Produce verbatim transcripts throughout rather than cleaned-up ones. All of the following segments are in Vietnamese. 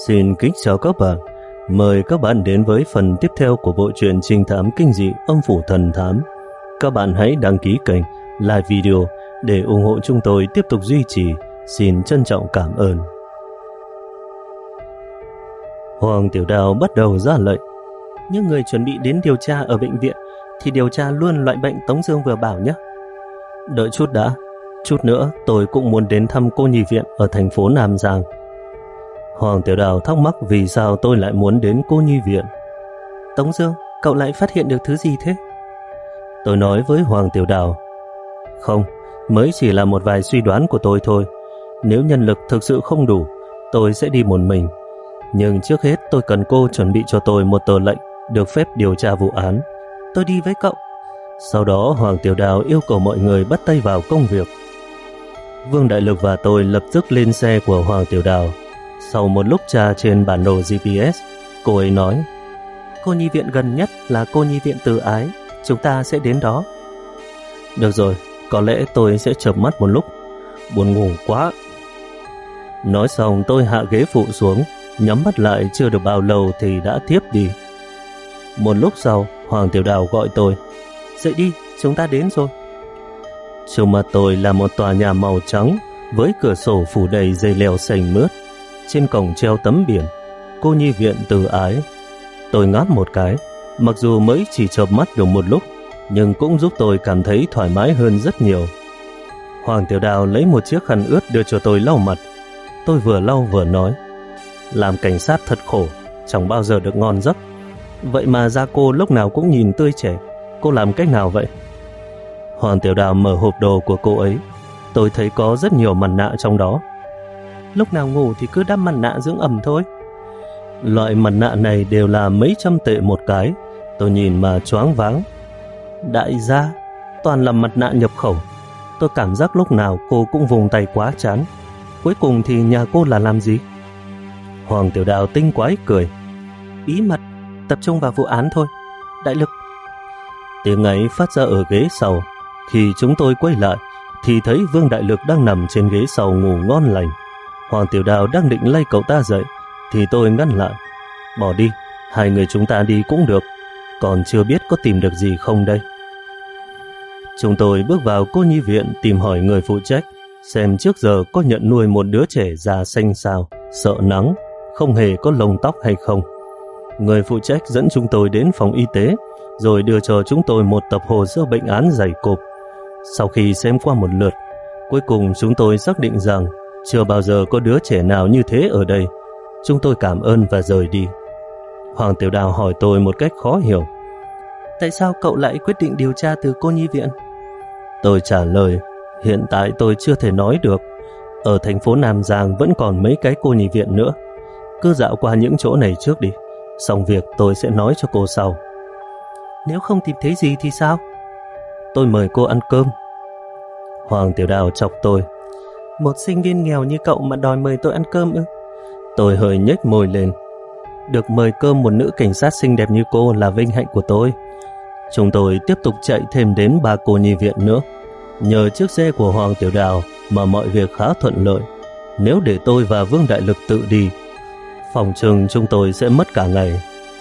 Xin kính chào các bạn. Mời các bạn đến với phần tiếp theo của bộ truyện trinh thám kinh dị Âm Phủ Thần Thám. Các bạn hãy đăng ký kênh, like video để ủng hộ chúng tôi tiếp tục duy trì. Xin trân trọng cảm ơn. Hoàng Tiểu Đào bắt đầu ra lệnh. Những người chuẩn bị đến điều tra ở bệnh viện thì điều tra luôn loại bệnh Tống Dương vừa bảo nhé. Đợi chút đã. Chút nữa tôi cũng muốn đến thăm cô nhi viện ở thành phố Nam Giang. Hoàng Tiểu Đào thắc mắc vì sao tôi lại muốn đến cô nhi viện. Tống Dương, cậu lại phát hiện được thứ gì thế? Tôi nói với Hoàng Tiểu Đào. Không, mới chỉ là một vài suy đoán của tôi thôi. Nếu nhân lực thực sự không đủ, tôi sẽ đi một mình. Nhưng trước hết tôi cần cô chuẩn bị cho tôi một tờ lệnh được phép điều tra vụ án. Tôi đi với cậu. Sau đó Hoàng Tiểu Đào yêu cầu mọi người bắt tay vào công việc. Vương Đại Lực và tôi lập tức lên xe của Hoàng Tiểu Đào. Sau một lúc tra trên bản đồ giê pê ét, cô ấy nói: cô nhi viện gần nhất là cô nhi viện Từ Ái, chúng ta sẽ đến đó. Được rồi, có lẽ tôi sẽ chợp mắt một lúc, buồn ngủ quá. Nói xong tôi hạ ghế phụ xuống, nhắm mắt lại chưa được bao lâu thì đã thiếp đi. Một lúc sau, Hoàng Tiểu Đào gọi tôi: dậy đi, chúng ta đến rồi. Trước mặt tôi là một tòa nhà màu trắng với cửa sổ phủ đầy dây leo xanh mướt. Trên cổng treo tấm biển cô nhi viện Từ Ái. Tôi ngáp một cái, mặc dù mới chỉ chợp mắt được một lúc, nhưng cũng giúp tôi cảm thấy thoải mái hơn rất nhiều. Hoàng Tiểu Đào lấy một chiếc khăn ướt đưa cho tôi lau mặt. Tôi vừa lau vừa nói: làm cảnh sát thật khổ, chẳng bao giờ được ngon giấc. Vậy mà da cô lúc nào cũng nhìn tươi trẻ, cô làm cách nào vậy? Hoàng Tiểu Đào mở hộp đồ của cô ấy. Tôi thấy có rất nhiều mặt nạ trong đó. Lúc nào ngủ thì cứ đắp mặt nạ dưỡng ẩm thôi. Loại mặt nạ này đều là mấy trăm tệ một cái. Tôi nhìn mà choáng váng. Đại gia, toàn là mặt nạ nhập khẩu. Tôi cảm giác lúc nào cô cũng vùng tay quá chán. Cuối cùng thì nhà cô là làm gì? Hoàng Tiểu Đào tinh quái cười: bí mật, tập trung vào vụ án thôi. Đại Lực. Tiếng ấy phát ra ở ghế sau. Khi chúng tôi quay lại thì thấy Vương Đại Lực đang nằm trên ghế sau ngủ ngon lành. Hoàng Tiểu Đào đang định lay cậu ta dậy thì tôi ngăn lại: bỏ đi, hai người chúng ta đi cũng được, còn chưa biết có tìm được gì không đây. Chúng tôi bước vào cô nhi viện tìm hỏi người phụ trách xem trước giờ có nhận nuôi một đứa trẻ da xanh xao, sợ nắng, không hề có lông tóc hay không. Người phụ trách dẫn chúng tôi đến phòng y tế, rồi đưa cho chúng tôi một tập hồ sơ bệnh án dày cộp. Sau khi xem qua một lượt, cuối cùng chúng tôi xác định rằng chưa bao giờ có đứa trẻ nào như thế ở đây. Chúng tôi cảm ơn và rời đi. Hoàng Tiểu Đào hỏi tôi một cách khó hiểu: tại sao cậu lại quyết định điều tra từ cô nhi viện? Tôi trả lời: hiện tại tôi chưa thể nói được. Ở thành phố Nam Giang vẫn còn mấy cái cô nhi viện nữa. Cứ dạo qua những chỗ này trước đi, xong việc tôi sẽ nói cho cô sau. Nếu không tìm thấy gì thì sao? Tôi mời cô ăn cơm. Hoàng Tiểu Đào chọc tôi: một sinh viên nghèo như cậu mà đòi mời tôi ăn cơm ư? Tôi hơi nhếch môi lên: được mời cơm một nữ cảnh sát xinh đẹp như cô là vinh hạnh của tôi. Chúng tôi tiếp tục chạy thêm đến ba cô nhi viện nữa. Nhờ chiếc xe của Hoàng Tiểu Đào mà mọi việc khá thuận lợi. Nếu để tôi và Vương Đại Lực tự đi, phòng chừng chúng tôi sẽ mất cả ngày.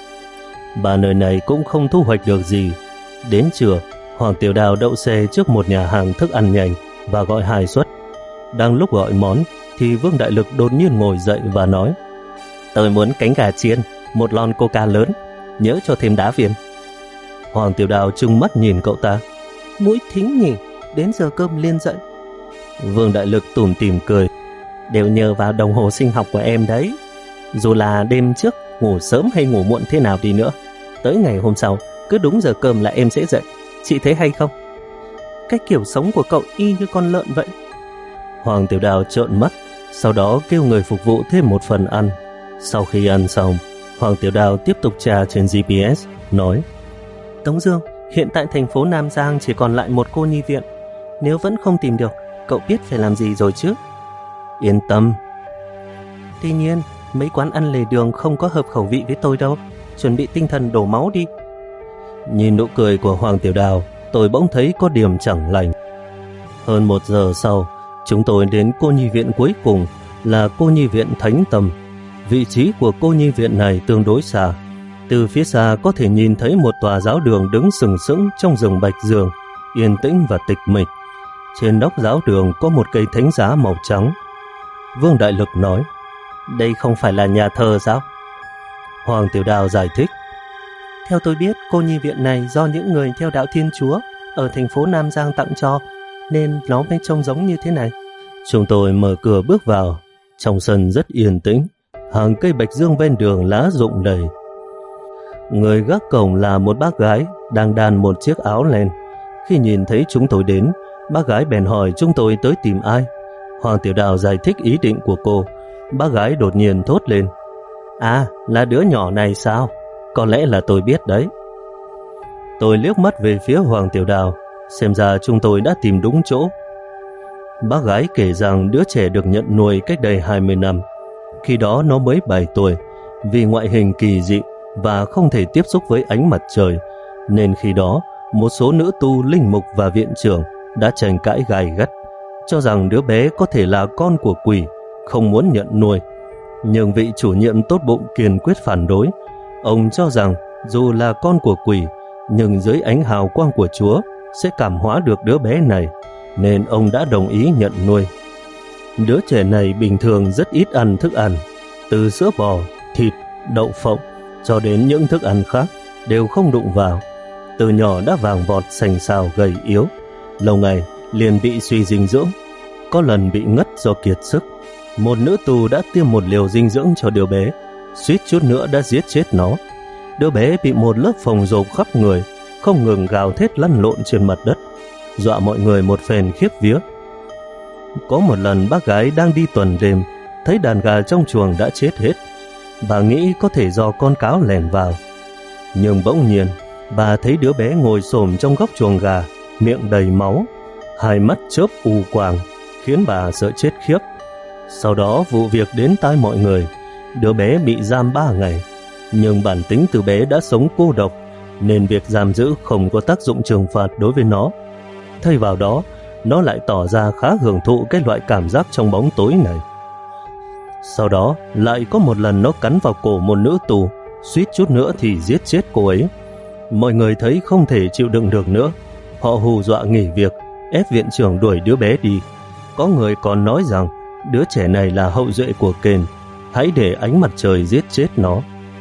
Ba nơi này cũng không thu hoạch được gì. Đến trưa, Hoàng Tiểu Đào đậu xe trước một nhà hàng thức ăn nhanh và gọi hai suất. Đang lúc gọi món thì Vương Đại Lực đột nhiên ngồi dậy và nói: tôi muốn cánh gà chiên, một lon coca lớn, nhớ cho thêm đá viên. Hoàng Tiểu Đào trừng mắt nhìn cậu ta: mũi thính nhỉ, đến giờ cơm liền dậy. Vương Đại Lực tủm tỉm cười: đều nhờ vào đồng hồ sinh học của em đấy. Dù là đêm trước ngủ sớm hay ngủ muộn thế nào đi nữa, tới ngày hôm sau cứ đúng giờ cơm là em sẽ dậy. Chị thấy hay không? Cái kiểu sống của cậu y như con lợn vậy. Hoàng Tiểu Đào trợn mắt, sau đó kêu người phục vụ thêm một phần ăn. Sau khi ăn xong, Hoàng Tiểu Đào tiếp tục tra trên giê pê ét, nói: Tống Dương, hiện tại thành phố Nam Giang chỉ còn lại một cô nhi viện. Nếu vẫn không tìm được, cậu biết phải làm gì rồi chứ? Yên tâm. Tuy nhiên, mấy quán ăn lề đường không có hợp khẩu vị với tôi đâu. Chuẩn bị tinh thần đổ máu đi. Nhìn nụ cười của Hoàng Tiểu Đào, tôi bỗng thấy có điểm chẳng lành. Hơn một giờ sau, chúng tôi đến cô nhi viện cuối cùng là cô nhi viện Thánh Tâm. Vị trí của cô nhi viện này tương đối xa. Từ phía xa có thể nhìn thấy một tòa giáo đường đứng sừng sững trong rừng bạch dương, yên tĩnh và tịch mịch. Trên nóc giáo đường có một cây thánh giá màu trắng. Vương Đại Lực nói, đây không phải là nhà thờ sao? Hoàng Tiểu Đào giải thích, theo tôi biết, cô nhi viện này do những người theo đạo Thiên Chúa ở thành phố Nam Giang tặng cho, nên nó mới trông giống như thế này. Chúng tôi mở cửa bước vào. Trong sân rất yên tĩnh, hàng cây bạch dương ven đường lá rụng đầy. Người gác cổng là một bác gái đang đan một chiếc áo len. Khi nhìn thấy chúng tôi đến, bác gái bèn hỏi chúng tôi tới tìm ai. Hoàng Tiểu Đào giải thích ý định của cô. Bác gái đột nhiên thốt lên, à, là đứa nhỏ này sao? Có lẽ là tôi biết đấy. Tôi liếc mắt về phía Hoàng Tiểu Đào, xem ra chúng tôi đã tìm đúng chỗ. Bác gái kể rằng đứa trẻ được nhận nuôi cách đây hai mươi năm. Khi đó nó mới bảy tuổi. Vì ngoại hình kỳ dị và không thể tiếp xúc với ánh mặt trời, nên khi đó một số nữ tu, linh mục và viện trưởng đã tranh cãi gay gắt, cho rằng đứa bé có thể là con của quỷ, không muốn nhận nuôi. Nhưng vị chủ nhiệm tốt bụng kiên quyết phản đối. Ông cho rằng dù là con của quỷ, nhưng dưới ánh hào quang của Chúa sẽ cảm hóa được đứa bé này, nên ông đã đồng ý nhận nuôi. Đứa trẻ này bình thường rất ít ăn thức ăn, từ sữa bò, thịt, đậu phộng cho đến những thức ăn khác đều không đụng vào. Từ nhỏ đã vàng vọt, xanh xao, gầy yếu, lâu ngày liền bị suy dinh dưỡng, có lần bị ngất do kiệt sức. Một nữ tù đã tiêm một liều dinh dưỡng cho đứa bé, suýt chút nữa đã giết chết nó. Đứa bé bị một lớp phồng rộp khắp người, không ngừng gào thét lăn lộn trên mặt đất, dọa mọi người một phen khiếp vía. Có một lần bác gái đang đi tuần đêm, thấy đàn gà trong chuồng đã chết hết. Bà nghĩ có thể do con cáo lẻn vào. Nhưng bỗng nhiên, bà thấy đứa bé ngồi xổm trong góc chuồng gà, miệng đầy máu, hai mắt chớp u quang, khiến bà sợ chết khiếp. Sau đó vụ việc đến tai mọi người. Đứa bé bị giam ba ngày, nhưng bản tính từ bé đã sống cô độc, nên việc giam giữ không có tác dụng trừng phạt đối với nó. Thay vào đó, nó lại tỏ ra khá hưởng thụ cái loại cảm giác trong bóng tối này. Sau đó, lại có một lần nó cắn vào cổ một nữ tù, suýt chút nữa thì giết chết cô ấy. Mọi người thấy không thể chịu đựng được nữa, họ hù dọa nghỉ việc, ép viện trưởng đuổi đứa bé đi. Có người còn nói rằng đứa trẻ này là hậu duệ của Kền, hãy để ánh mặt trời giết chết nó.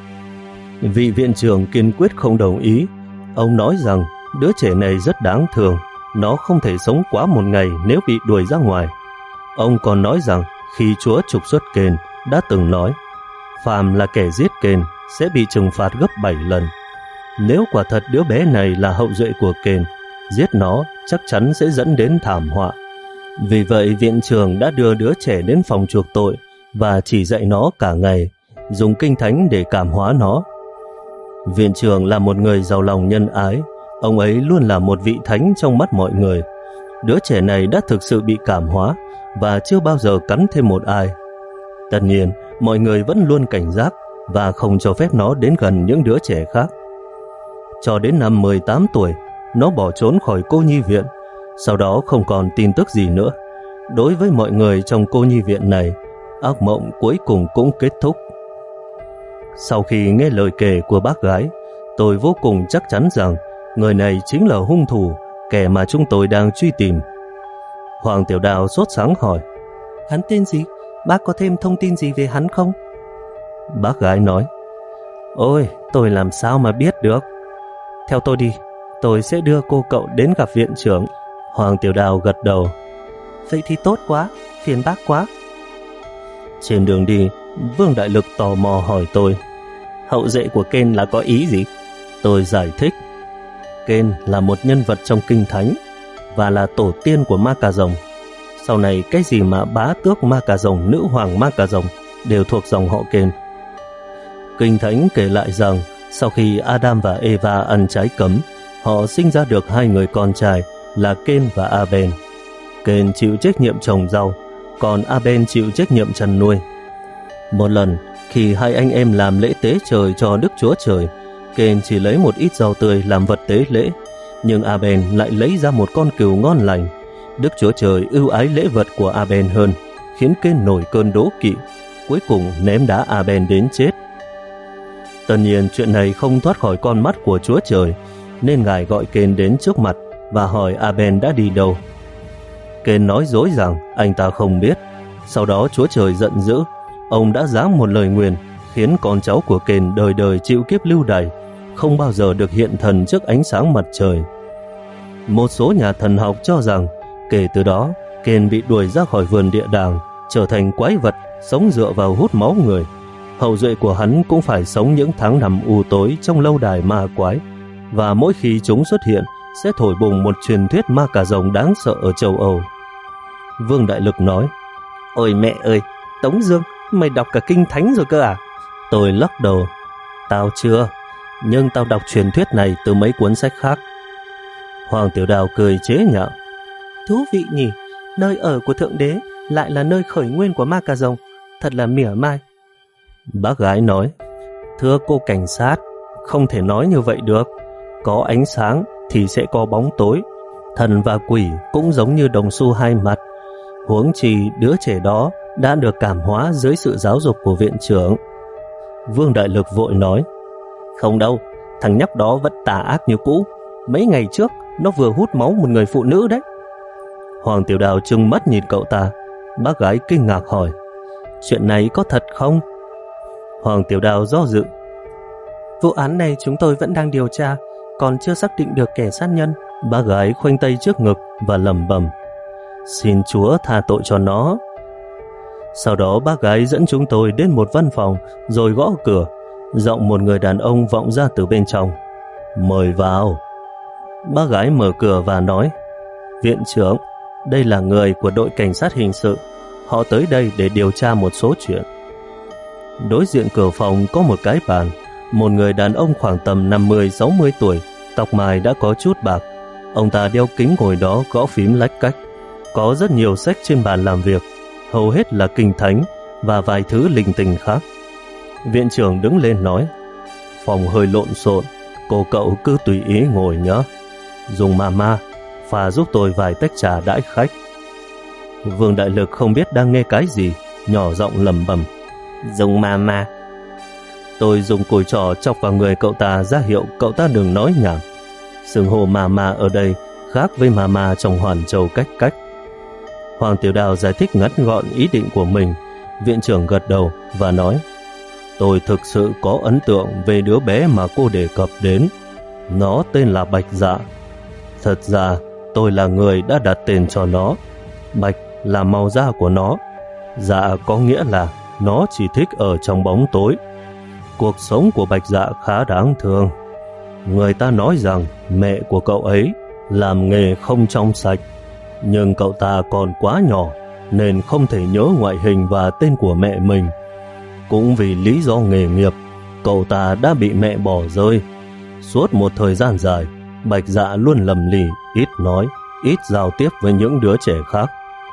Vị viện trưởng kiên quyết không đồng ý. Ông nói rằng đứa trẻ này rất đáng thương, nó không thể sống quá một ngày nếu bị đuổi ra ngoài. Ông còn nói rằng khi Chúa trục xuất Kền đã từng nói, phàm là kẻ giết Kền sẽ bị trừng phạt gấp bảy lần. Nếu quả thật đứa bé này là hậu duệ của Kền, giết nó chắc chắn sẽ dẫn đến thảm họa. Vì vậy viện trưởng đã đưa đứa trẻ đến phòng chuộc tội và chỉ dạy nó cả ngày, dùng kinh thánh để cảm hóa nó. Viện trưởng là một người giàu lòng nhân ái, ông ấy luôn là một vị thánh trong mắt mọi người. Đứa trẻ này đã thực sự bị cảm hóa và chưa bao giờ cắn thêm một ai. Tất nhiên, mọi người vẫn luôn cảnh giác và không cho phép nó đến gần những đứa trẻ khác. Cho đến năm mười tám tuổi, nó bỏ trốn khỏi cô nhi viện, sau đó không còn tin tức gì nữa. Đối với mọi người trong cô nhi viện này, ác mộng cuối cùng cũng kết thúc. Sau khi nghe lời kể của bác gái, tôi vô cùng chắc chắn rằng người này chính là hung thủ, kẻ mà chúng tôi đang truy tìm. Hoàng Tiểu Đào sốt sáng hỏi, hắn tên gì? Bác có thêm thông tin gì về hắn không? Bác gái nói, ôi, tôi làm sao mà biết được. Theo tôi đi, tôi sẽ đưa cô cậu đến gặp viện trưởng. Hoàng Tiểu Đào gật đầu. Vậy thì tốt quá, phiền bác quá. Trên đường đi, Vương Đại Lực tò mò hỏi tôi, hậu duệ của Ken là có ý gì? Tôi giải thích, Ken là một nhân vật trong kinh thánh và là tổ tiên của Ma Cà Rồng. Sau này cái gì mà bá tước Ma Cà Rồng, nữ hoàng Ma Cà Rồng đều thuộc dòng họ Ken. Kinh thánh kể lại rằng sau khi Adam và Eva ăn trái cấm, họ sinh ra được hai người con trai là Ken và Abel. Ken chịu trách nhiệm trồng rau, còn Abel chịu trách nhiệm chăn nuôi. Một lần, khi hai anh em làm lễ tế trời cho Đức Chúa Trời, Ken chỉ lấy một ít rau tươi làm vật tế lễ, nhưng Abel lại lấy ra một con cừu ngon lành. Đức Chúa Trời ưu ái lễ vật của Abel hơn, khiến Ken nổi cơn đố kỵ. cuối cùng ném đá Aben đến chết. Tất nhiên chuyện này không thoát khỏi con mắt của Chúa Trời, nên Ngài gọi Cain đến trước mặt và hỏi Aben đã đi đâu. Cain nói dối rằng anh ta không biết. Sau đó Chúa Trời giận dữ, ông đã giáng một lời nguyền khiến con cháu của Cain đời đời chịu kiếp lưu đày, không bao giờ được hiện thần trước ánh sáng mặt trời. Một số nhà thần học cho rằng kể từ đó Cain bị đuổi ra khỏi vườn địa đàng, trở thành quái vật sống dựa vào hút máu người. Hậu duệ của hắn cũng phải sống những tháng năm u tối trong lâu đài ma quái, và mỗi khi chúng xuất hiện sẽ thổi bùng một truyền thuyết ma cà rồng đáng sợ ở châu Âu. Vương Đại Lực nói: Ôi mẹ ơi, Tống Dương, mày đọc cả kinh thánh rồi cơ à? Tôi lắc đầu: Tao chưa, nhưng tao đọc truyền thuyết này từ mấy cuốn sách khác. Hoàng Tiểu Đào cười chế nhạo: Thú vị nhỉ, nơi ở của Thượng Đế lại là nơi khởi nguyên của ma cà rồng, thật là mỉa mai. Bác gái nói: Thưa cô cảnh sát, không thể nói như vậy được. Có ánh sáng thì sẽ có bóng tối. Thần và quỷ cũng giống như đồng xu hai mặt. Huống chi đứa trẻ đó đã được cảm hóa dưới sự giáo dục của viện trưởng. Vương Đại Lực vội nói: Không đâu, thằng nhóc đó vẫn tà ác như cũ. Mấy ngày trước nó vừa hút máu một người phụ nữ đấy. Hoàng Tiểu Đào trừng mắt nhìn cậu ta. Bác gái kinh ngạc hỏi: Chuyện này có thật không? Hoàng Tiểu Đào do dự: Vụ án này chúng tôi vẫn đang điều tra, còn chưa xác định được kẻ sát nhân. Bác gái khoanh tay trước ngực và lẩm bẩm: Xin Chúa tha tội cho nó. Sau đó bác gái dẫn chúng tôi đến một văn phòng rồi gõ cửa. Giọng một người đàn ông vọng ra từ bên trong: Mời vào. Bác gái mở cửa và nói: Viện trưởng, đây là người của đội cảnh sát hình sự. Họ tới đây để điều tra một số chuyện. Đối diện cửa phòng có một cái bàn. Một người đàn ông khoảng tầm năm mươi sáu mươi tuổi, tóc mài đã có chút bạc. Ông ta đeo kính ngồi đó gõ phím lách cách. Có rất nhiều sách trên bàn làm việc, hầu hết là kinh thánh và vài thứ linh tinh khác. Viện trưởng đứng lên nói: Phòng hơi lộn xộn, cô cậu cứ tùy ý ngồi nhé. Dùng mama pha giúp tôi vài tách trà đãi khách. Vương Đại Lực không biết đang nghe cái gì, nhỏ giọng lẩm bẩm: Dùng mama. Tôi dùng cùi trỏ chọc vào người cậu ta ra hiệu cậu ta đừng nói nhảm. Xưng hô mama ở đây khác với mama trong Hoàn Châu cách cách. Hoàng Tiểu Đào giải thích ngắn gọn ý định của mình. Viện trưởng gật đầu và nói: Tôi thực sự có ấn tượng về đứa bé mà cô đề cập đến. Nó tên là Bạch Dạ. Thật ra tôi là người đã đặt tên cho nó. Bạch là màu da của nó. Dạ có nghĩa là nó chỉ thích ở trong bóng tối. Cuộc sống của Bạch Dạ khá đáng thương. Người ta nói rằng mẹ của cậu ấy làm nghề không trong sạch, nhưng cậu ta còn quá nhỏ nên không thể nhớ ngoại hình và tên của mẹ mình. Cũng vì lý do nghề nghiệp, cậu ta đã bị mẹ bỏ rơi. Suốt một thời gian dài, Bạch Dạ luôn lầm lì, ít nói, ít giao tiếp với những đứa trẻ khác.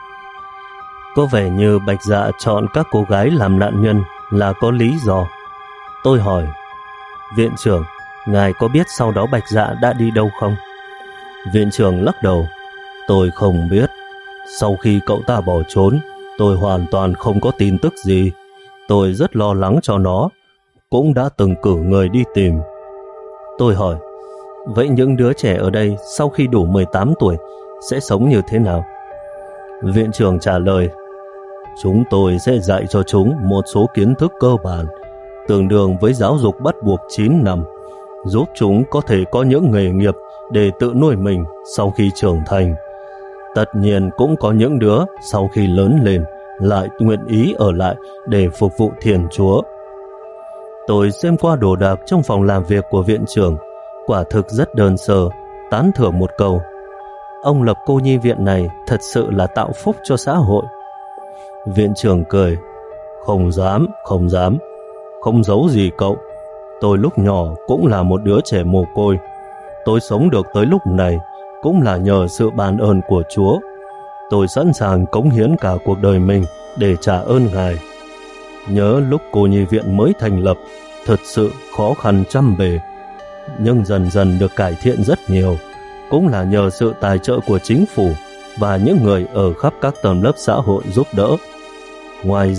Có vẻ như Bạch Dạ chọn các cô gái làm nạn nhân là có lý do. Tôi hỏi: Viện trưởng, ngài có biết sau đó Bạch Dạ đã đi đâu không? Viện trưởng lắc đầu: Tôi không biết. Sau khi cậu ta bỏ trốn, tôi hoàn toàn không có tin tức gì. Tôi rất lo lắng cho nó, cũng đã từng cử người đi tìm. Tôi hỏi: Vậy những đứa trẻ ở đây sau khi đủ mười tám tuổi sẽ sống như thế nào? Viện trưởng trả lời: Chúng tôi sẽ dạy cho chúng một số kiến thức cơ bản, tương đương với giáo dục bắt buộc chín năm, giúp chúng có thể có những nghề nghiệp để tự nuôi mình sau khi trưởng thành. Tất nhiên cũng có những đứa sau khi lớn lên lại nguyện ý ở lại để phục vụ Thiên Chúa. Tôi xem qua đồ đạc trong phòng làm việc của viện trưởng, quả thực rất đơn sơ, tán thưởng một câu: Ông lập cô nhi viện này thật sự là tạo phúc cho xã hội. Viện trưởng cười: Không dám, không dám, không giấu gì cậu. Tôi lúc nhỏ cũng là một đứa trẻ mồ côi. Tôi sống được tới lúc này cũng là nhờ sự ban ơn của Chúa. Tôi sẵn sàng cống hiến cả cuộc đời mình để trả ơn Ngài. Nhớ lúc cô nhi viện mới thành lập, thật sự khó khăn trăm bề, nhưng dần dần được cải thiện rất nhiều, cũng là nhờ sự tài trợ của chính phủ và những người ở khắp các tầng lớp xã hội giúp đỡ. Ngoài ra,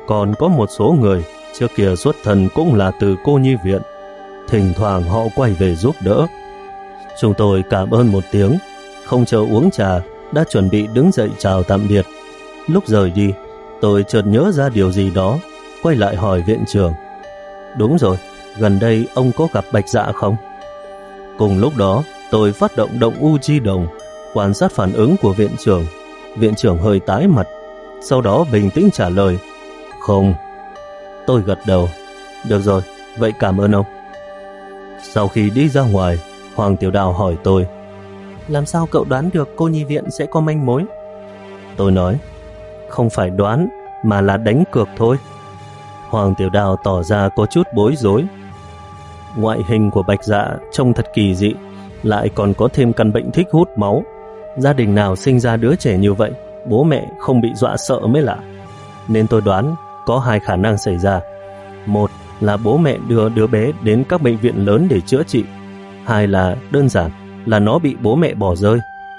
còn có một số người trước kia xuất thân cũng là từ cô nhi viện. Thỉnh thoảng họ quay về giúp đỡ. Chúng tôi cảm ơn một tiếng, không chờ uống trà, đã chuẩn bị đứng dậy chào tạm biệt. Lúc rời đi, tôi chợt nhớ ra điều gì đó, quay lại hỏi viện trưởng. Đúng rồi, gần đây ông có gặp Bạch Dạ không? Cùng lúc đó, tôi phát động động u chi đồng, quan sát phản ứng của viện trưởng. Viện trưởng hơi tái mặt, sau đó bình tĩnh trả lời, không. Tôi gật đầu. Được rồi, vậy cảm ơn ông. Sau khi đi ra ngoài, Hoàng Tiểu Đào hỏi tôi, làm sao cậu đoán được cô nhi viện sẽ có manh mối? Tôi nói, không phải đoán, mà là đánh cược thôi. Hoàng Tiểu Đào tỏ ra có chút bối rối. Ngoại hình của Bạch Dạ trông thật kỳ dị, lại còn có thêm căn bệnh thích hút máu. Gia đình nào sinh ra đứa trẻ như vậy, bố mẹ không bị dọa sợ mới lạ. Nên tôi đoán có hai khả năng xảy ra. Một là bố mẹ đưa đứa bé đến các bệnh viện lớn để chữa trị. Hai là đơn giản là nó bị bố mẹ bỏ rơi.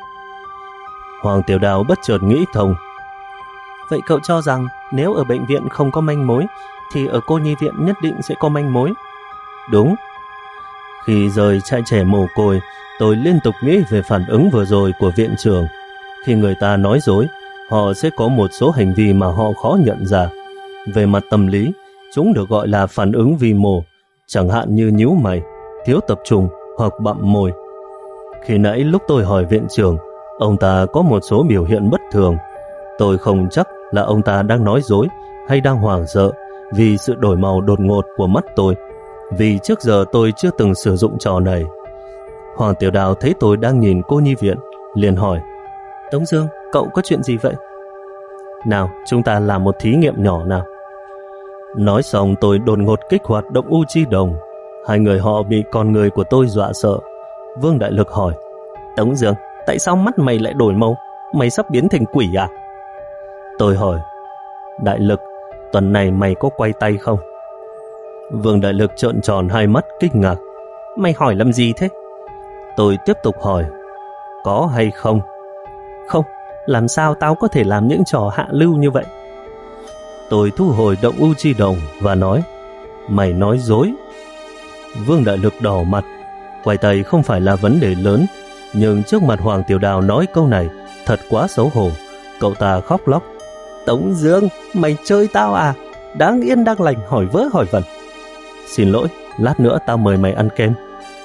Hoàng Tiểu Đào bất chợt nghĩ thông. Vậy cậu cho rằng nếu ở bệnh viện không có manh mối thì ở cô nhi viện nhất định sẽ có manh mối? Đúng. Khi rời trại trẻ mồ côi, tôi liên tục nghĩ về phản ứng vừa rồi của viện trưởng. Khi người ta nói dối, họ sẽ có một số hành vi mà họ khó nhận ra. Về mặt tâm lý, chúng được gọi là phản ứng vi mô, chẳng hạn như nhíu mày, thiếu tập trung hoặc bặm môi. Khi nãy lúc tôi hỏi viện trưởng, ông ta có một số biểu hiện bất thường. Tôi không chắc là ông ta đang nói dối hay đang hoảng sợ vì sự đổi màu đột ngột của mắt tôi, vì trước giờ tôi chưa từng sử dụng trò này. Hoàng Tiểu Đào thấy tôi đang nhìn cô nhi viện, liền hỏi, Tống Dương, cậu có chuyện gì vậy? Nào, chúng ta làm một thí nghiệm nhỏ nào. Nói xong tôi đột ngột kích hoạt động u chi đồng. Hai người họ bị con người của tôi dọa sợ. Vương Đại Lực hỏi, Tống Dương, tại sao mắt mày lại đổi màu? Mày sắp biến thành quỷ à? Tôi hỏi, Đại Lực, tuần này mày có quay tay không? Vương Đại Lực trợn tròn hai mắt kinh ngạc. Mày hỏi làm gì thế? Tôi tiếp tục hỏi, có hay không? Không, làm sao tao có thể làm những trò hạ lưu như vậy? Tôi thu hồi động u chi đồng và nói, mày nói dối. Vương Đại Lực đỏ mặt. Quay tay không phải là vấn đề lớn, nhưng trước mặt Hoàng Tiểu Đào nói câu này thật quá xấu hổ. Cậu ta khóc lóc, Tống Dương, mày chơi tao à? Đáng yên đang lành hỏi vớ hỏi vẩn. Xin lỗi, lát nữa tao mời mày ăn kem.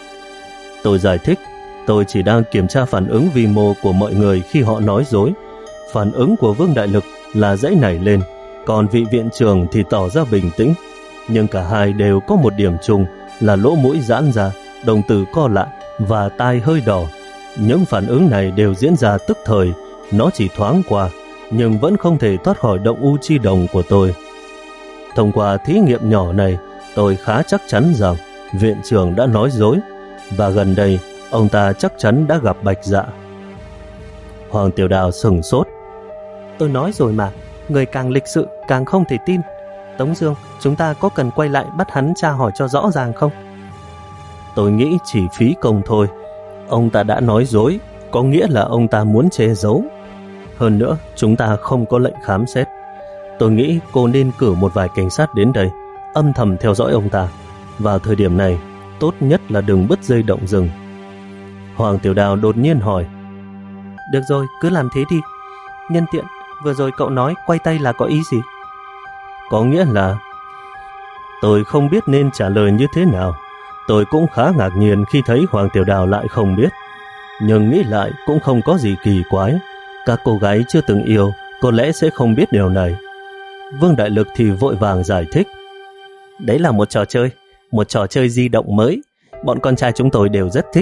Tôi giải thích, tôi chỉ đang kiểm tra phản ứng vi mô của mọi người khi họ nói dối. Phản ứng của Vương Đại Lực là dãy nảy lên, còn vị viện trưởng thì tỏ ra bình tĩnh. Nhưng cả hai đều có một điểm chung là lỗ mũi giãn ra, đồng tử co lại và tai hơi đỏ. Những phản ứng này đều diễn ra tức thời, nó chỉ thoáng qua, nhưng vẫn không thể thoát khỏi động u chi đồng của tôi. Thông qua thí nghiệm nhỏ này, tôi khá chắc chắn rằng viện trưởng đã nói dối, và gần đây ông ta chắc chắn đã gặp Bạch Dạ. Hoàng Tiểu Đào sửng sốt. Tôi nói rồi mà, người càng lịch sự càng không thể tin. Tống Dương, chúng ta có cần quay lại bắt hắn tra hỏi cho rõ ràng không? Tôi nghĩ chỉ phí công thôi. Ông ta đã nói dối, có nghĩa là ông ta muốn che giấu. Hơn nữa, chúng ta không có lệnh khám xét. Tôi nghĩ cô nên cử một vài cảnh sát đến đây, âm thầm theo dõi ông ta. Vào thời điểm này, tốt nhất là đừng bứt dây động rừng. Hoàng Tiểu Đào đột nhiên hỏi, được rồi, cứ làm thế đi. Nhân tiện, vừa rồi cậu nói quay tay là có ý gì? Có nghĩa là... Tôi không biết nên trả lời như thế nào. Tôi cũng khá ngạc nhiên khi thấy Hoàng Tiểu Đào lại không biết. Nhưng nghĩ lại cũng không có gì kỳ quái. Các cô gái chưa từng yêu có lẽ sẽ không biết điều này. Vương Đại Lực thì vội vàng giải thích, đấy là một trò chơi, một trò chơi di động mới. Bọn con trai chúng tôi đều rất thích.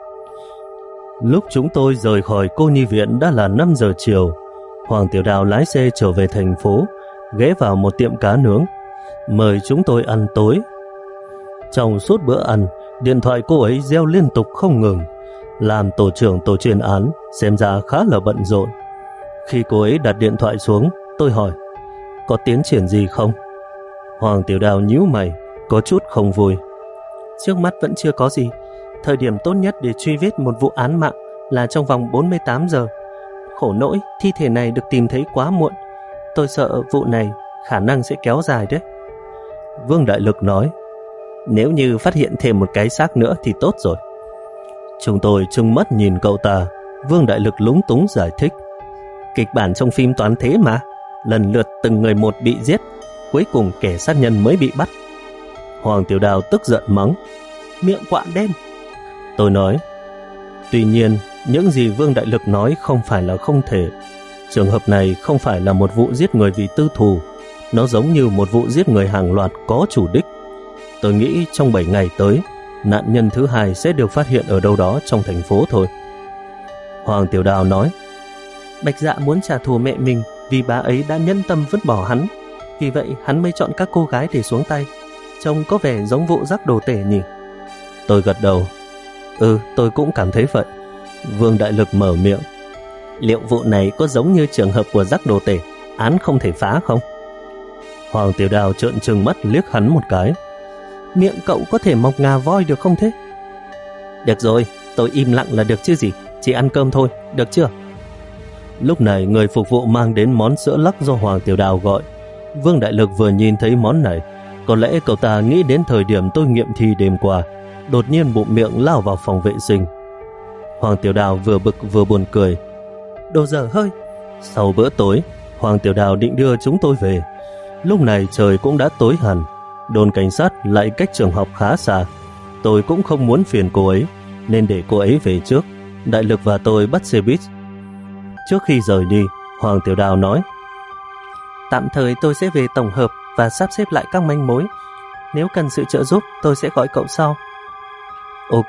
Lúc chúng tôi rời khỏi cô nhi viện đã là năm giờ chiều. Hoàng Tiểu Đào lái xe trở về thành phố, ghé vào một tiệm cá nướng, mời chúng tôi ăn tối. Trong suốt bữa ăn, điện thoại cô ấy reo liên tục không ngừng. Làm tổ trưởng tổ chuyên án xem ra khá là bận rộn. Khi cô ấy đặt điện thoại xuống, tôi hỏi, có tiến triển gì không? Hoàng Tiểu Đào nhíu mày, có chút không vui. Trước mắt vẫn chưa có gì. Thời điểm tốt nhất để truy vết một vụ án mạng là trong vòng bốn mươi tám giờ. Khổ nỗi, thi thể này được tìm thấy quá muộn. Tôi sợ vụ này khả năng sẽ kéo dài đấy. Vương Đại Lực nói, nếu như phát hiện thêm một cái xác nữa thì tốt rồi. Chúng tôi trừng mắt nhìn cậu ta. Vương Đại Lực lúng túng giải thích, kịch bản trong phim toán thế mà, lần lượt từng người một bị giết, cuối cùng kẻ sát nhân mới bị bắt. Hoàng Tiểu Đào tức giận mắng, miệng quạ đen. Tôi nói, tuy nhiên những gì Vương Đại Lực nói không phải là không thể. Trường hợp này không phải là một vụ giết người vì tư thù, nó giống như một vụ giết người hàng loạt có chủ đích. Tôi nghĩ trong bảy ngày tới, nạn nhân thứ hai sẽ được phát hiện ở đâu đó trong thành phố thôi. Hoàng Tiểu Đào nói, Bạch Dạ muốn trả thù mẹ mình vì bà ấy đã nhân tâm vứt bỏ hắn, vì vậy hắn mới chọn các cô gái để xuống tay. Trông có vẻ giống vụ rắc đồ tể nhỉ? Tôi gật đầu, ừ, tôi cũng cảm thấy vậy. Vương Đại Lực mở miệng, liệu vụ này có giống như trường hợp của rắc đồ tể, án không thể phá không? Hoàng Tiểu Đào trợn trừng mắt liếc hắn một cái, miệng cậu có thể mọc ngà voi được không thế? Được rồi, tôi im lặng là được chứ gì, chỉ ăn cơm thôi, được chưa? Lúc này người phục vụ mang đến món sữa lắc do Hoàng Tiểu Đào gọi. Vương Đại Lực vừa nhìn thấy món này, có lẽ cậu ta nghĩ đến thời điểm tôi nghiệm thi đêm qua, đột nhiên bụng miệng lao vào phòng vệ sinh. Hoàng Tiểu Đào vừa bực vừa buồn cười, đồ dở hơi. Sau bữa tối, Hoàng Tiểu Đào định đưa chúng tôi về. Lúc này trời cũng đã tối hẳn, đồn cảnh sát lại cách trường học khá xa. Tôi cũng không muốn phiền cô ấy, nên để cô ấy về trước. Đại Lực và tôi bắt xe buýt. Trước khi rời đi, Hoàng Tiểu Đào nói, tạm thời tôi sẽ về tổng hợp và sắp xếp lại các manh mối. Nếu cần sự trợ giúp, tôi sẽ gọi cậu sau. Ok.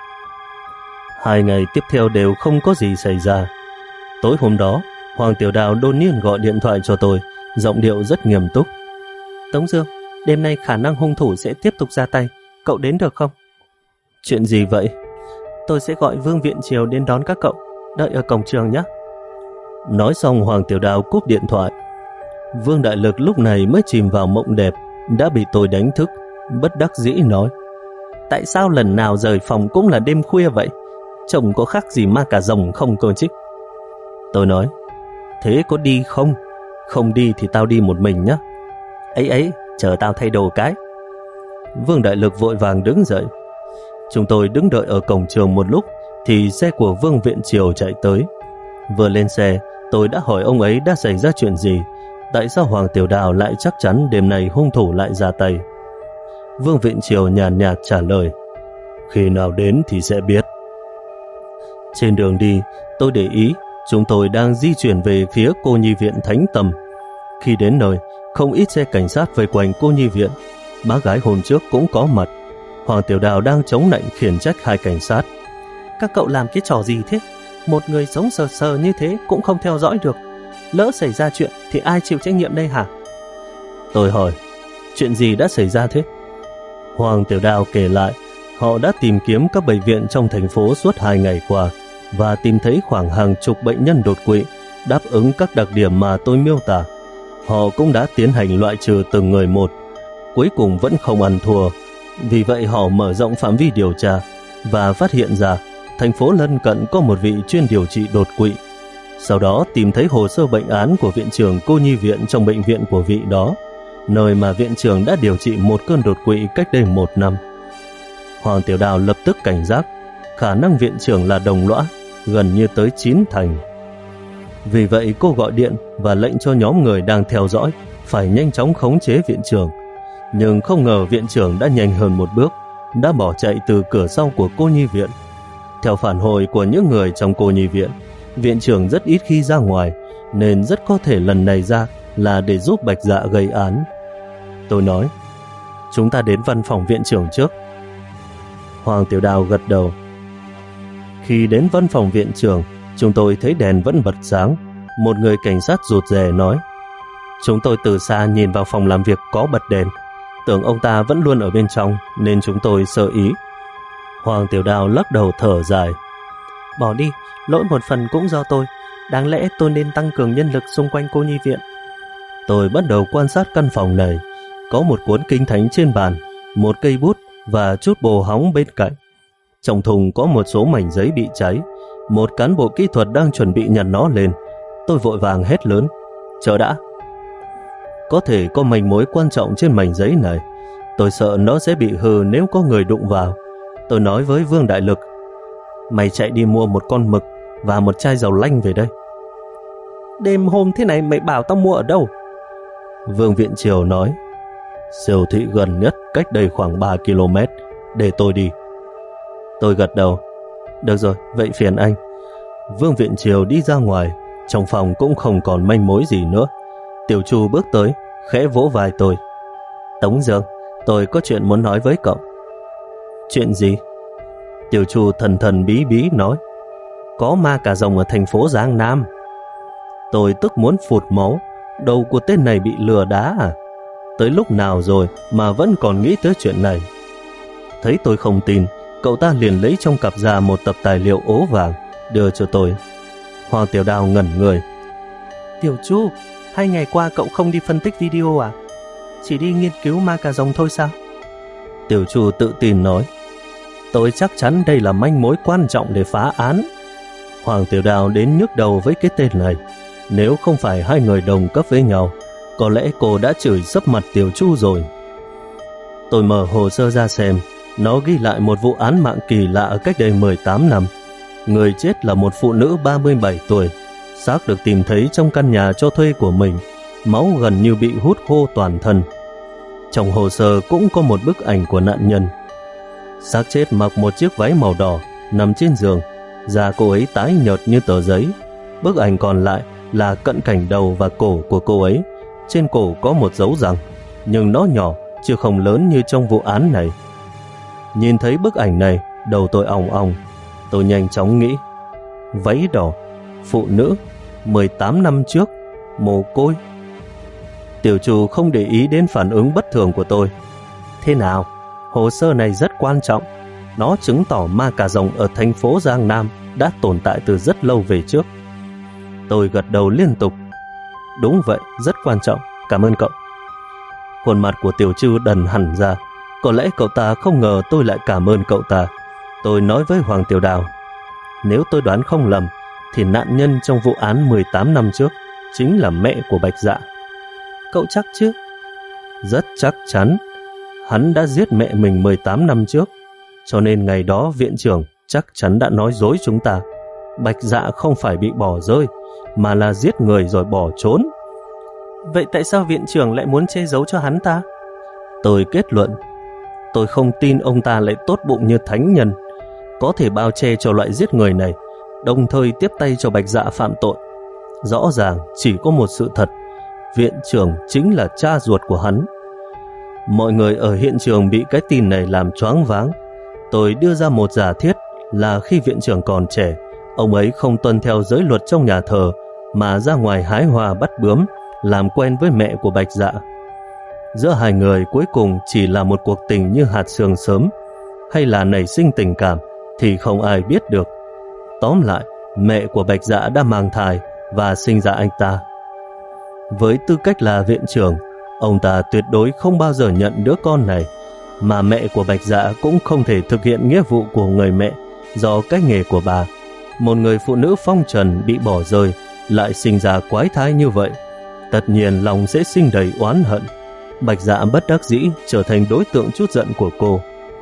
Hai ngày tiếp theo đều không có gì xảy ra. Tối hôm đó, Hoàng Tiểu Đào đột nhiên gọi điện thoại cho tôi, giọng điệu rất nghiêm túc. Tống Dương, đêm nay khả năng hung thủ sẽ tiếp tục ra tay, cậu đến được không? Chuyện gì vậy? Tôi sẽ gọi Vương Viện Triều đến đón các cậu, đợi ở cổng trường nhé. Nói xong Hoàng Tiểu Đào cúp điện thoại. Vương Đại Lực lúc này mới chìm vào mộng đẹp, đã bị tôi đánh thức, bất đắc dĩ nói, tại sao lần nào rời phòng cũng là đêm khuya vậy? Chồng có khác gì ma cà rồng không cơ chứ? Tôi nói, thế có đi không? Không đi thì tao đi một mình nhé. Ấy ấy, chờ tao thay đồ cái. Vương Đại Lực vội vàng đứng dậy. Chúng tôi đứng đợi ở cổng trường một lúc thì xe của Vương Viện Triều chạy tới. Vừa lên xe, tôi đã hỏi ông ấy đã xảy ra chuyện gì, tại sao Hoàng Tiểu Đào lại chắc chắn đêm nay hung thủ lại ra tay. Vương Viện Triều nhàn nhạt trả lời, khi nào đến thì sẽ biết. Trên đường đi, tôi để ý chúng tôi đang di chuyển về phía cô nhi viện Thánh Tâm. Khi đến nơi, không ít xe cảnh sát vây quanh cô nhi viện. Bác gái hôm trước cũng có mặt. Hoàng Tiểu Đào đang chống nạnh khiển trách hai cảnh sát. Các cậu làm cái trò gì thế? Một người sống sờ sờ như thế cũng không theo dõi được. Lỡ xảy ra chuyện thì ai chịu trách nhiệm đây hả? Tôi hỏi, chuyện gì đã xảy ra thế? Hoàng Tiểu Đào kể lại, họ đã tìm kiếm các bệnh viện trong thành phố suốt hai ngày qua và tìm thấy khoảng hàng chục bệnh nhân đột quỵ đáp ứng các đặc điểm mà tôi miêu tả. Họ cũng đã tiến hành loại trừ từng người một, cuối cùng vẫn không ăn thua. Vì vậy họ mở rộng phạm vi điều tra và phát hiện ra thành phố lân cận có một vị chuyên điều trị đột quỵ. Sau đó tìm thấy hồ sơ bệnh án của viện trưởng cô nhi viện trong bệnh viện của vị đó, nơi mà viện trưởng đã điều trị một cơn đột quỵ cách đây một năm. Hoàng Tiểu Đào lập tức cảnh giác, khả năng viện trưởng là đồng lõa, gần như tới chín thành. Vì vậy cô gọi điện và lệnh cho nhóm người đang theo dõi phải nhanh chóng khống chế viện trưởng. Nhưng không ngờ viện trưởng đã nhanh hơn một bước, đã bỏ chạy từ cửa sau của cô nhi viện. Theo phản hồi của những người trong cô nhi viện, viện trưởng rất ít khi ra ngoài, nên rất có thể lần này ra là để giúp Bạch Dạ gây án. Tôi nói, chúng ta đến văn phòng viện trưởng trước. Hoàng Tiểu Đào gật đầu. Khi đến văn phòng viện trưởng, chúng tôi thấy đèn vẫn bật sáng. Một người cảnh sát rụt rè nói, chúng tôi từ xa nhìn vào phòng làm việc có bật đèn, tưởng ông ta vẫn luôn ở bên trong nên chúng tôi sơ ý. Hoàng Tiểu Đào lắc đầu thở dài, bỏ đi, lỗi một phần cũng do tôi. Đáng lẽ tôi nên tăng cường nhân lực xung quanh cô nhi viện. Tôi bắt đầu quan sát căn phòng này. Có một cuốn kinh thánh trên bàn, một cây bút và chút bồ hóng bên cạnh. Trong thùng có một số mảnh giấy bị cháy. Một cán bộ kỹ thuật đang chuẩn bị nhặt nó lên. Tôi vội vàng hét lớn, chờ đã. Có thể có manh mối quan trọng trên mảnh giấy này. Tôi sợ nó sẽ bị hư nếu có người đụng vào. Tôi nói với Vương Đại Lực, mày chạy đi mua một con mực và một chai dầu lanh về đây. Đêm hôm thế này mày bảo tao mua ở đâu? Vương Viện Triều nói, siêu thị gần nhất cách đây khoảng ba ki lô mét, để tôi đi. Tôi gật đầu, được rồi, vậy phiền anh. Vương Viện Triều đi ra ngoài, trong phòng cũng không còn manh mối gì nữa. Tiểu Chu bước tới, khẽ vỗ vai tôi. Tống Dương, tôi có chuyện muốn nói với cậu. Chuyện gì? Tiểu Chu thần thần bí bí nói, có ma cà rồng ở thành phố Giang Nam. Tôi tức muốn phụt máu, đầu của tên này bị lừa đá à? Tới lúc nào rồi mà vẫn còn nghĩ tới chuyện này? Thấy tôi không tin, cậu ta liền lấy trong cặp ra một tập tài liệu ố vàng, đưa cho tôi. Hoàng Tiểu Đào ngẩn người. Tiểu Chu, hai ngày qua cậu không đi phân tích video à? Chỉ đi nghiên cứu ma cà rồng thôi sao? Tiểu Chu tự tin nói, tôi chắc chắn đây là manh mối quan trọng để phá án. Hoàng Tiểu Đào đến nhức đầu với cái tên này. Nếu không phải hai người đồng cấp với nhau, có lẽ cô đã chửi sấp mặt Tiểu Chu rồi. Tôi mở hồ sơ ra xem. Nó ghi lại một vụ án mạng kỳ lạ cách đây mười tám năm. Người chết là một phụ nữ ba mươi bảy tuổi. Xác được tìm thấy trong căn nhà cho thuê của mình. Máu gần như bị hút khô toàn thân. Trong hồ sơ cũng có một bức ảnh của nạn nhân. Xác chết mặc một chiếc váy màu đỏ, nằm trên giường. Da cô ấy tái nhợt như tờ giấy. Bức ảnh còn lại là cận cảnh đầu và cổ của cô ấy. Trên cổ có một dấu răng, nhưng nó nhỏ chứ không lớn như trong vụ án này. Nhìn thấy bức ảnh này, đầu tôi ong ong. Tôi nhanh chóng nghĩ, váy đỏ, phụ nữ, mười tám năm trước, mồ côi. Tiểu Chu không để ý đến phản ứng bất thường của tôi. Thế nào? Hồ sơ này rất quan trọng. Nó chứng tỏ ma cà rồng ở thành phố Giang Nam đã tồn tại từ rất lâu về trước. Tôi gật đầu liên tục. Đúng vậy, rất quan trọng, cảm ơn cậu. Khuôn mặt của Tiểu Chu đần hẳn ra. Có lẽ cậu ta không ngờ tôi lại cảm ơn cậu ta. Tôi nói với Hoàng Tiểu Đào, nếu tôi đoán không lầm thì nạn nhân trong vụ án mười tám năm trước chính là mẹ của Bạch Dạ. Cậu chắc chứ? Rất chắc chắn. Hắn đã giết mẹ mình mười tám năm trước, cho nên ngày đó viện trưởng chắc chắn đã nói dối chúng ta. Bạch Dạ không phải bị bỏ rơi, mà là giết người rồi bỏ trốn. Vậy tại sao viện trưởng lại muốn che giấu cho hắn ta? Tôi kết luận, tôi không tin ông ta lại tốt bụng như thánh nhân, có thể bao che cho loại giết người này, đồng thời tiếp tay cho Bạch Dạ phạm tội. Rõ ràng chỉ có một sự thật, viện trưởng chính là cha ruột của hắn. Mọi người ở hiện trường bị cái tin này làm choáng váng. Tôi đưa ra một giả thiết là khi viện trưởng còn trẻ, ông ấy không tuân theo giới luật trong nhà thờ mà ra ngoài hái hoa bắt bướm, làm quen với mẹ của Bạch Dạ. Giữa hai người cuối cùng chỉ là một cuộc tình như hạt sương sớm, hay là nảy sinh tình cảm thì không ai biết được. Tóm lại, mẹ của Bạch Dạ đã mang thai và sinh ra anh ta. Với tư cách là viện trưởng, ông ta tuyệt đối không bao giờ nhận đứa con này, mà mẹ của Bạch Dạ cũng không thể thực hiện nghĩa vụ của người mẹ do cái nghề của bà. Một người phụ nữ phong trần bị bỏ rơi lại sinh ra quái thai như vậy, tất nhiên lòng sẽ sinh đầy oán hận. Bạch Dạ bất đắc dĩ trở thành đối tượng trút giận của cô.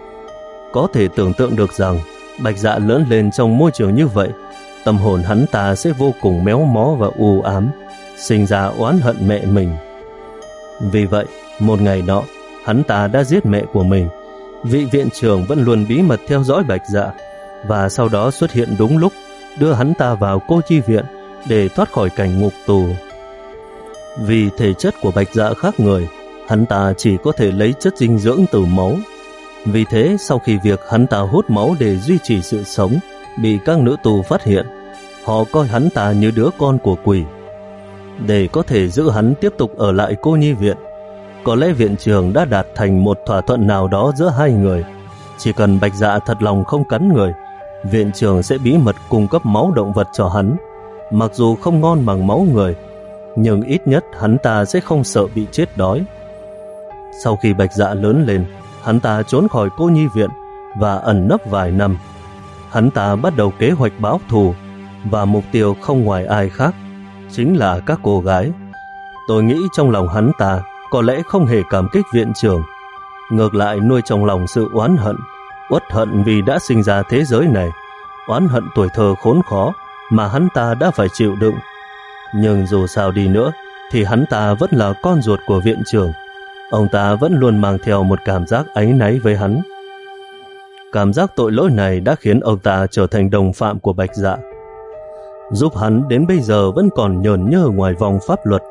Có thể tưởng tượng được rằng Bạch Dạ lớn lên trong môi trường như vậy, tâm hồn hắn ta sẽ vô cùng méo mó và u ám, sinh ra oán hận mẹ mình. Vì vậy, một ngày nọ, hắn ta đã giết mẹ của mình. Vị viện trưởng vẫn luôn bí mật theo dõi Bạch Dạ, và sau đó xuất hiện đúng lúc, đưa hắn ta vào cô chi viện để thoát khỏi cảnh ngục tù. Vì thể chất của Bạch Dạ khác người, hắn ta chỉ có thể lấy chất dinh dưỡng từ máu. Vì thế, sau khi việc hắn ta hút máu để duy trì sự sống bị các nữ tù phát hiện, họ coi hắn ta như đứa con của quỷ. Để có thể giữ hắn tiếp tục ở lại cô nhi viện, có lẽ viện trưởng đã đạt thành một thỏa thuận nào đó giữa hai người. Chỉ cần Bạch Dạ thật lòng không cắn người, viện trưởng sẽ bí mật cung cấp máu động vật cho hắn. Mặc dù không ngon bằng máu người, nhưng ít nhất hắn ta sẽ không sợ bị chết đói. Sau khi Bạch Dạ lớn lên, hắn ta trốn khỏi cô nhi viện và ẩn nấp vài năm. Hắn ta bắt đầu kế hoạch báo thù, và mục tiêu không ngoài ai khác, chính là các cô gái. Tôi nghĩ trong lòng hắn ta có lẽ không hề cảm kích viện trưởng, ngược lại nuôi trong lòng sự oán hận, uất hận vì đã sinh ra thế giới này, oán hận tuổi thơ khốn khó mà hắn ta đã phải chịu đựng. Nhưng dù sao đi nữa thì hắn ta vẫn là con ruột của viện trưởng. Ông ta vẫn luôn mang theo một cảm giác áy náy với hắn. Cảm giác tội lỗi này đã khiến ông ta trở thành đồng phạm của Bạch Dạ, giúp hắn đến bây giờ vẫn còn nhờn nhơ ngoài vòng pháp luật.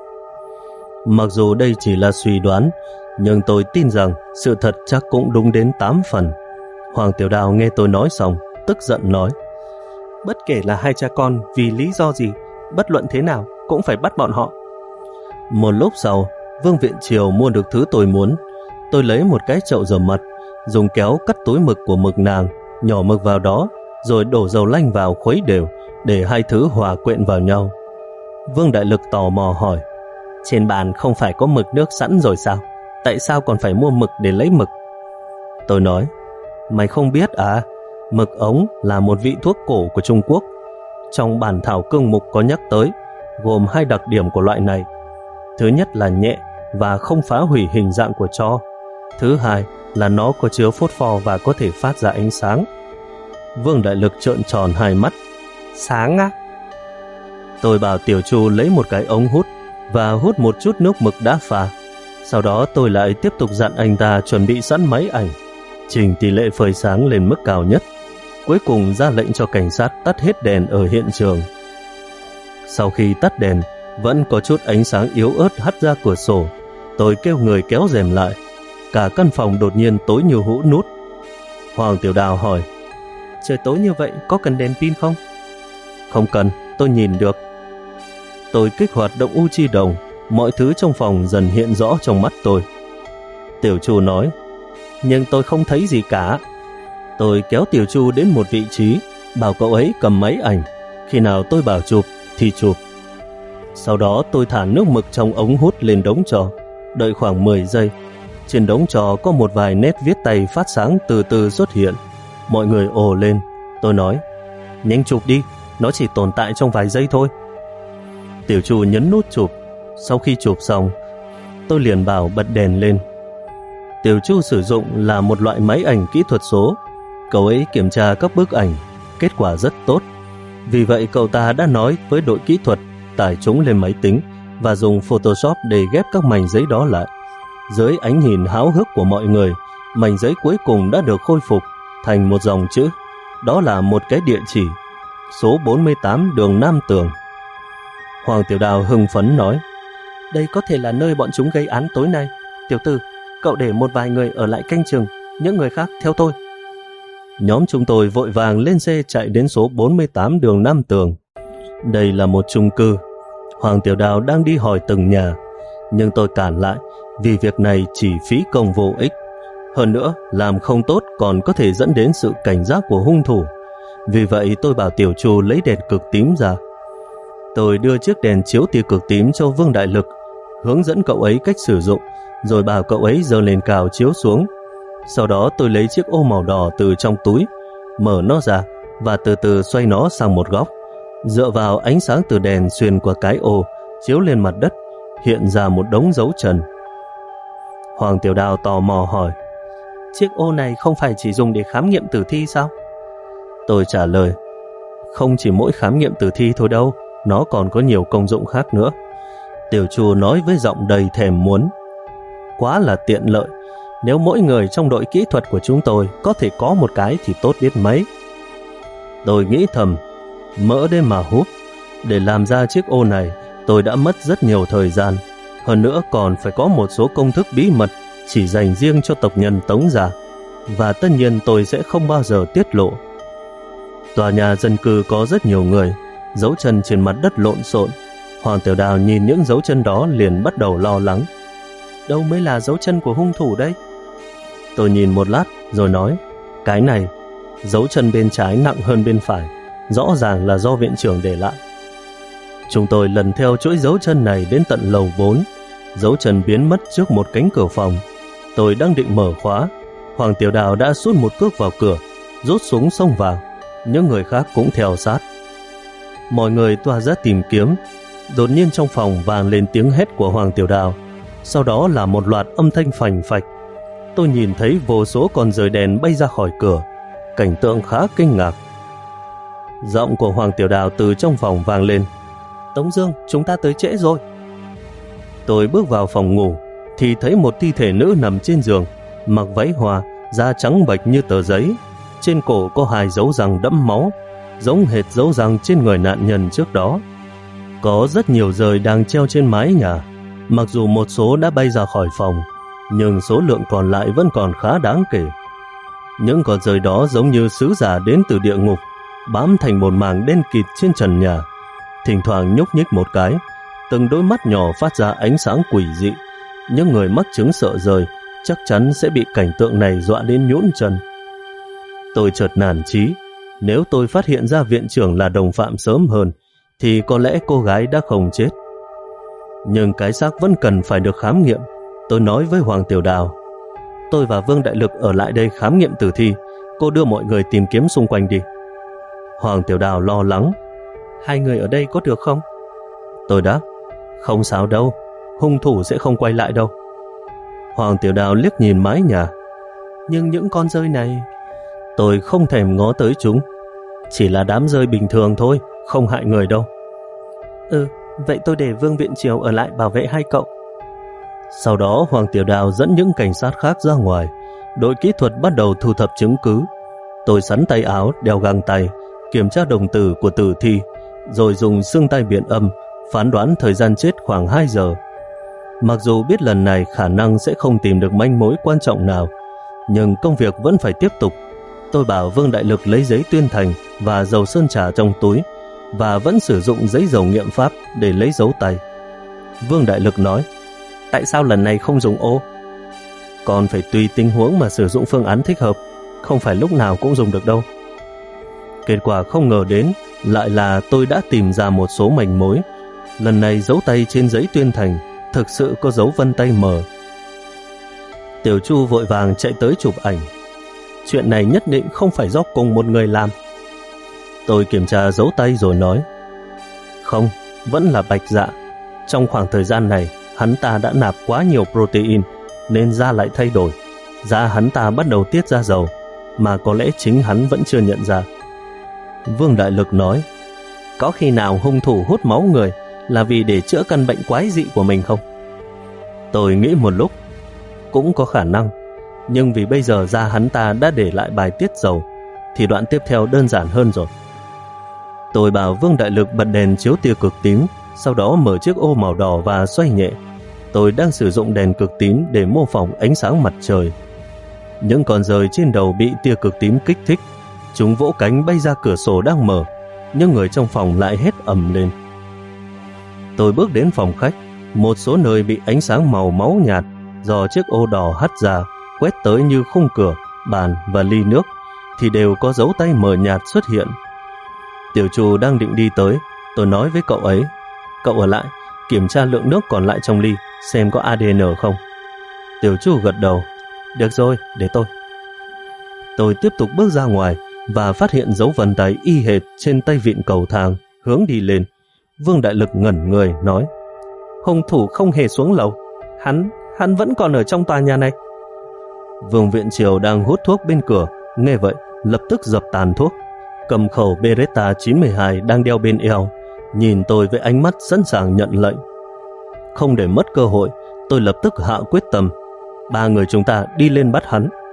Mặc dù đây chỉ là suy đoán, nhưng tôi tin rằng sự thật chắc cũng đúng đến tám phần. Hoàng Tiểu Đào nghe tôi nói xong, tức giận nói: Bất kể là hai cha con vì lý do gì, bất luận thế nào cũng phải bắt bọn họ. Một lúc sau, Vương Viện Triều mua được thứ tôi muốn. Tôi lấy một cái chậu rửa mặt, dùng kéo cắt túi mực của mực nàng, nhỏ mực vào đó, rồi đổ dầu lanh vào khuấy đều để hai thứ hòa quyện vào nhau. Vương Đại Lực tò mò hỏi: Trên bàn không phải có mực nước sẵn rồi sao? Tại sao còn phải mua mực để lấy mực? Tôi nói: Mày không biết à? Mực ống là một vị thuốc cổ của Trung Quốc. Trong bản thảo cương mục có nhắc tới, gồm hai đặc điểm của loại này. Thứ nhất là nhẹ và không phá hủy hình dạng của tro. Thứ hai là nó có chứa phốt pho và có thể phát ra ánh sáng. Vương Đại Lực trợn tròn hai mắt: Sáng á? Tôi bảo Tiểu Chu lấy một cái ống hút và hút một chút nước mực đã pha. Sau đó tôi lại tiếp tục dặn anh ta chuẩn bị sẵn máy ảnh, chỉnh tỷ lệ phơi sáng lên mức cao nhất, cuối cùng ra lệnh cho cảnh sát tắt hết đèn ở hiện trường. Sau khi tắt đèn, vẫn có chút ánh sáng yếu ớt hắt ra cửa sổ. Tôi kêu người kéo rèm lại. Cả căn phòng đột nhiên tối như hũ nút. Hoàng Tiểu Đào hỏi: Trời tối như vậy có cần đèn pin không? Không cần, tôi nhìn được. Tôi kích hoạt động u chi đồng, mọi thứ trong phòng dần hiện rõ trong mắt tôi. Tiểu Chu nói: Nhưng tôi không thấy gì cả. Tôi kéo Tiểu Chu đến một vị trí, bảo cậu ấy cầm máy ảnh. Khi nào tôi bảo chụp thì chụp. Sau đó tôi thả nước mực trong ống hút lên đống tro, đợi khoảng mười giây. Trên đống tro có một vài nét viết tay phát sáng từ từ xuất hiện. Mọi người ồ lên. Tôi nói: Nhanh chụp đi, nó chỉ tồn tại trong vài giây thôi. Tiểu Chu nhấn nút chụp. Sau khi chụp xong, tôi liền bảo bật đèn lên. Tiểu Chu sử dụng là một loại máy ảnh kỹ thuật số. Cậu ấy kiểm tra các bức ảnh, kết quả rất tốt. Vì vậy cậu ta đã nói với đội kỹ thuật tải chúng lên máy tính và dùng Photoshop để ghép các mảnh giấy đó lại. Dưới ánh nhìn háo hức của mọi người, mảnh giấy cuối cùng đã được khôi phục thành một dòng chữ. Đó là một cái địa chỉ, số bốn mươi tám đường Nam Tường. Hoàng Tiểu Đào hưng phấn nói: Đây có thể là nơi bọn chúng gây án tối nay. Tiểu Tử, cậu để một vài người ở lại canh chừng, những người khác theo tôi. Nhóm chúng tôi vội vàng lên xe chạy đến số bốn mươi tám đường Nam Tường. Đây là một chung cư. Hoàng Tiểu Đào đang đi hỏi từng nhà, nhưng tôi cản lại vì việc này chỉ phí công vô ích. Hơn nữa, làm không tốt còn có thể dẫn đến sự cảnh giác của hung thủ. Vì vậy tôi bảo Tiểu Chu lấy đèn cực tím ra. Tôi đưa chiếc đèn chiếu tia cực tím cho Vương Đại Lực, hướng dẫn cậu ấy cách sử dụng, rồi bảo cậu ấy giơ lên cao chiếu xuống. Sau đó tôi lấy chiếc ô màu đỏ từ trong túi, mở nó ra và từ từ xoay nó sang một góc. Dựa vào ánh sáng từ đèn xuyên qua cái ô, chiếu lên mặt đất, hiện ra một đống dấu chân. Hoàng Tiểu Đào tò mò hỏi: Chiếc ô này không phải chỉ dùng để khám nghiệm tử thi sao? Tôi trả lời: Không chỉ mỗi khám nghiệm tử thi thôi đâu, nó còn có nhiều công dụng khác nữa. Tiểu Chu nói với giọng đầy thèm muốn: Quá là tiện lợi. Nếu mỗi người trong đội kỹ thuật của chúng tôi có thể có một cái thì tốt biết mấy. Tôi nghĩ thầm, mỡ đến mà húp. Để làm ra chiếc ô này, tôi đã mất rất nhiều thời gian. Hơn nữa còn phải có một số công thức bí mật chỉ dành riêng cho tộc nhân Tống gia, và tất nhiên tôi sẽ không bao giờ tiết lộ. Tòa nhà dân cư có rất nhiều người, dấu chân trên mặt đất lộn xộn. Hoàng Tiểu Đào nhìn những dấu chân đó liền bắt đầu lo lắng. Đâu mới là dấu chân của hung thủ đây? Tôi nhìn một lát rồi nói: Cái này, dấu chân bên trái nặng hơn bên phải, rõ ràng là do viện trưởng để lại. Chúng tôi lần theo chuỗi dấu chân này đến tận lầu bốn. Dấu chân biến mất trước một cánh cửa phòng. Tôi đang định mở khóa, Hoàng Tiểu Đào đã sút một cước vào cửa, rút súng xông vào. Những người khác cũng theo sát. Mọi người tỏa ra tìm kiếm. Đột nhiên trong phòng vang lên tiếng hét của Hoàng Tiểu Đào, sau đó là một loạt âm thanh phành phạch. Tôi nhìn thấy vô số con rời đèn bay ra khỏi cửa, cảnh tượng khá kinh ngạc. Giọng của Hoàng Tiểu Đào từ trong phòng vang lên: Tống Dương, chúng ta tới trễ rồi. Tôi bước vào phòng ngủ thì thấy một thi thể nữ nằm trên giường, mặc váy hoa, da trắng bệch như tờ giấy, trên cổ có hai dấu răng đẫm máu, giống hệt dấu răng trên người nạn nhân trước đó. Có rất nhiều dời đang treo trên mái nhà, mặc dù một số đã bay ra khỏi phòng, nhưng số lượng còn lại vẫn còn khá đáng kể. Những con dời đó giống như sứ giả đến từ địa ngục, bám thành một màng đen kịt trên trần nhà, thỉnh thoảng nhúc nhích một cái, từng đôi mắt nhỏ phát ra ánh sáng quỷ dị. Những người mắc chứng sợ rời chắc chắn sẽ bị cảnh tượng này dọa đến nhũn chân. Tôi chợt nản chí, nếu tôi phát hiện ra viện trưởng là đồng phạm sớm hơn thì có lẽ cô gái đã không chết. Nhưng cái xác vẫn cần phải được khám nghiệm. Tôi nói với Hoàng Tiểu Đào: Tôi và Vương Đại Lực ở lại đây khám nghiệm tử thi, cô đưa mọi người tìm kiếm xung quanh đi. Hoàng Tiểu Đào lo lắng: Hai người ở đây có được không? Tôi đáp: Không sao đâu, hung thủ sẽ không quay lại đâu. Hoàng Tiểu Đào liếc nhìn mái nhà: Nhưng những con rơi này... Tôi không thèm ngó tới chúng, chỉ là đám rơi bình thường thôi, không hại người đâu. Ừ, vậy tôi để Vương Viện Triều ở lại bảo vệ hai cậu. Sau đó Hoàng Tiểu Đào dẫn những cảnh sát khác ra ngoài, đội kỹ thuật bắt đầu thu thập chứng cứ. Tôi sắn tay áo, đeo găng tay, kiểm tra đồng tử của tử thi, rồi dùng xương tay biện âm phán đoán thời gian chết khoảng hai giờ. Mặc dù biết lần này khả năng sẽ không tìm được manh mối quan trọng nào, nhưng công việc vẫn phải tiếp tục. Tôi bảo Vương Đại Lực lấy giấy tuyên thành và dầu sơn trà trong túi, và vẫn sử dụng giấy dầu nghiệm pháp để lấy dấu tay. Vương Đại Lực nói: Tại sao lần này không dùng ô? Còn phải tùy tình huống mà sử dụng phương án thích hợp, không phải lúc nào cũng dùng được đâu. Kết quả không ngờ đến lại là tôi đã tìm ra một số manh mối. Lần này dấu tay trên giấy tuyên thành thực sự có dấu vân tay mờ. Tiểu Chu vội vàng chạy tới chụp ảnh. Chuyện này nhất định không phải do cùng một người làm. Tôi kiểm tra dấu tay rồi nói: Không, vẫn là Bạch Dạ. Trong khoảng thời gian này, hắn ta đã nạp quá nhiều protein nên da lại thay đổi. Da hắn ta bắt đầu tiết ra dầu, mà có lẽ chính hắn vẫn chưa nhận ra. Vương Đại Lực nói: Có khi nào hung thủ hút máu người là vì để chữa căn bệnh quái dị của mình không? Tôi nghĩ một lúc, cũng có khả năng. Nhưng vì bây giờ da hắn ta đã để lại bài tiết dầu, thì đoạn tiếp theo đơn giản hơn rồi. Tôi bảo Vương Đại Lực bật đèn chiếu tia cực tím, sau đó mở chiếc ô màu đỏ và xoay nhẹ. Tôi đang sử dụng đèn cực tím để mô phỏng ánh sáng mặt trời. Những con dơi trên đầu bị tia cực tím kích thích, chúng vỗ cánh bay ra cửa sổ đang mở, nhưng người trong phòng lại hét ầm lên. Tôi bước đến phòng khách, một số nơi bị ánh sáng màu máu nhạt do chiếc ô đỏ hắt ra quét tới như khung cửa, bàn và ly nước thì đều có dấu tay mờ nhạt xuất hiện. Tiểu Chu đang định đi tới, tôi nói với cậu ấy: Cậu ở lại, kiểm tra lượng nước còn lại trong ly, xem có a đê en không. Tiểu Chu gật đầu: Được rồi, để tôi. Tôi tiếp tục bước ra ngoài và phát hiện dấu vân tay y hệt trên tay vịn cầu thang hướng đi lên. Vương Đại Lực ngẩn người nói: Hung thủ không hề xuống lầu, hắn, hắn vẫn còn ở trong tòa nhà này. Vương Viện Triều đang hút thuốc bên cửa, nghe vậy lập tức dập tàn thuốc, cầm khẩu Beretta chín mươi hai đang đeo bên eo, nhìn tôi với ánh mắt sẵn sàng nhận lệnh. Không để mất cơ hội, tôi lập tức hạ quyết tâm: Ba người chúng ta đi lên bắt hắn.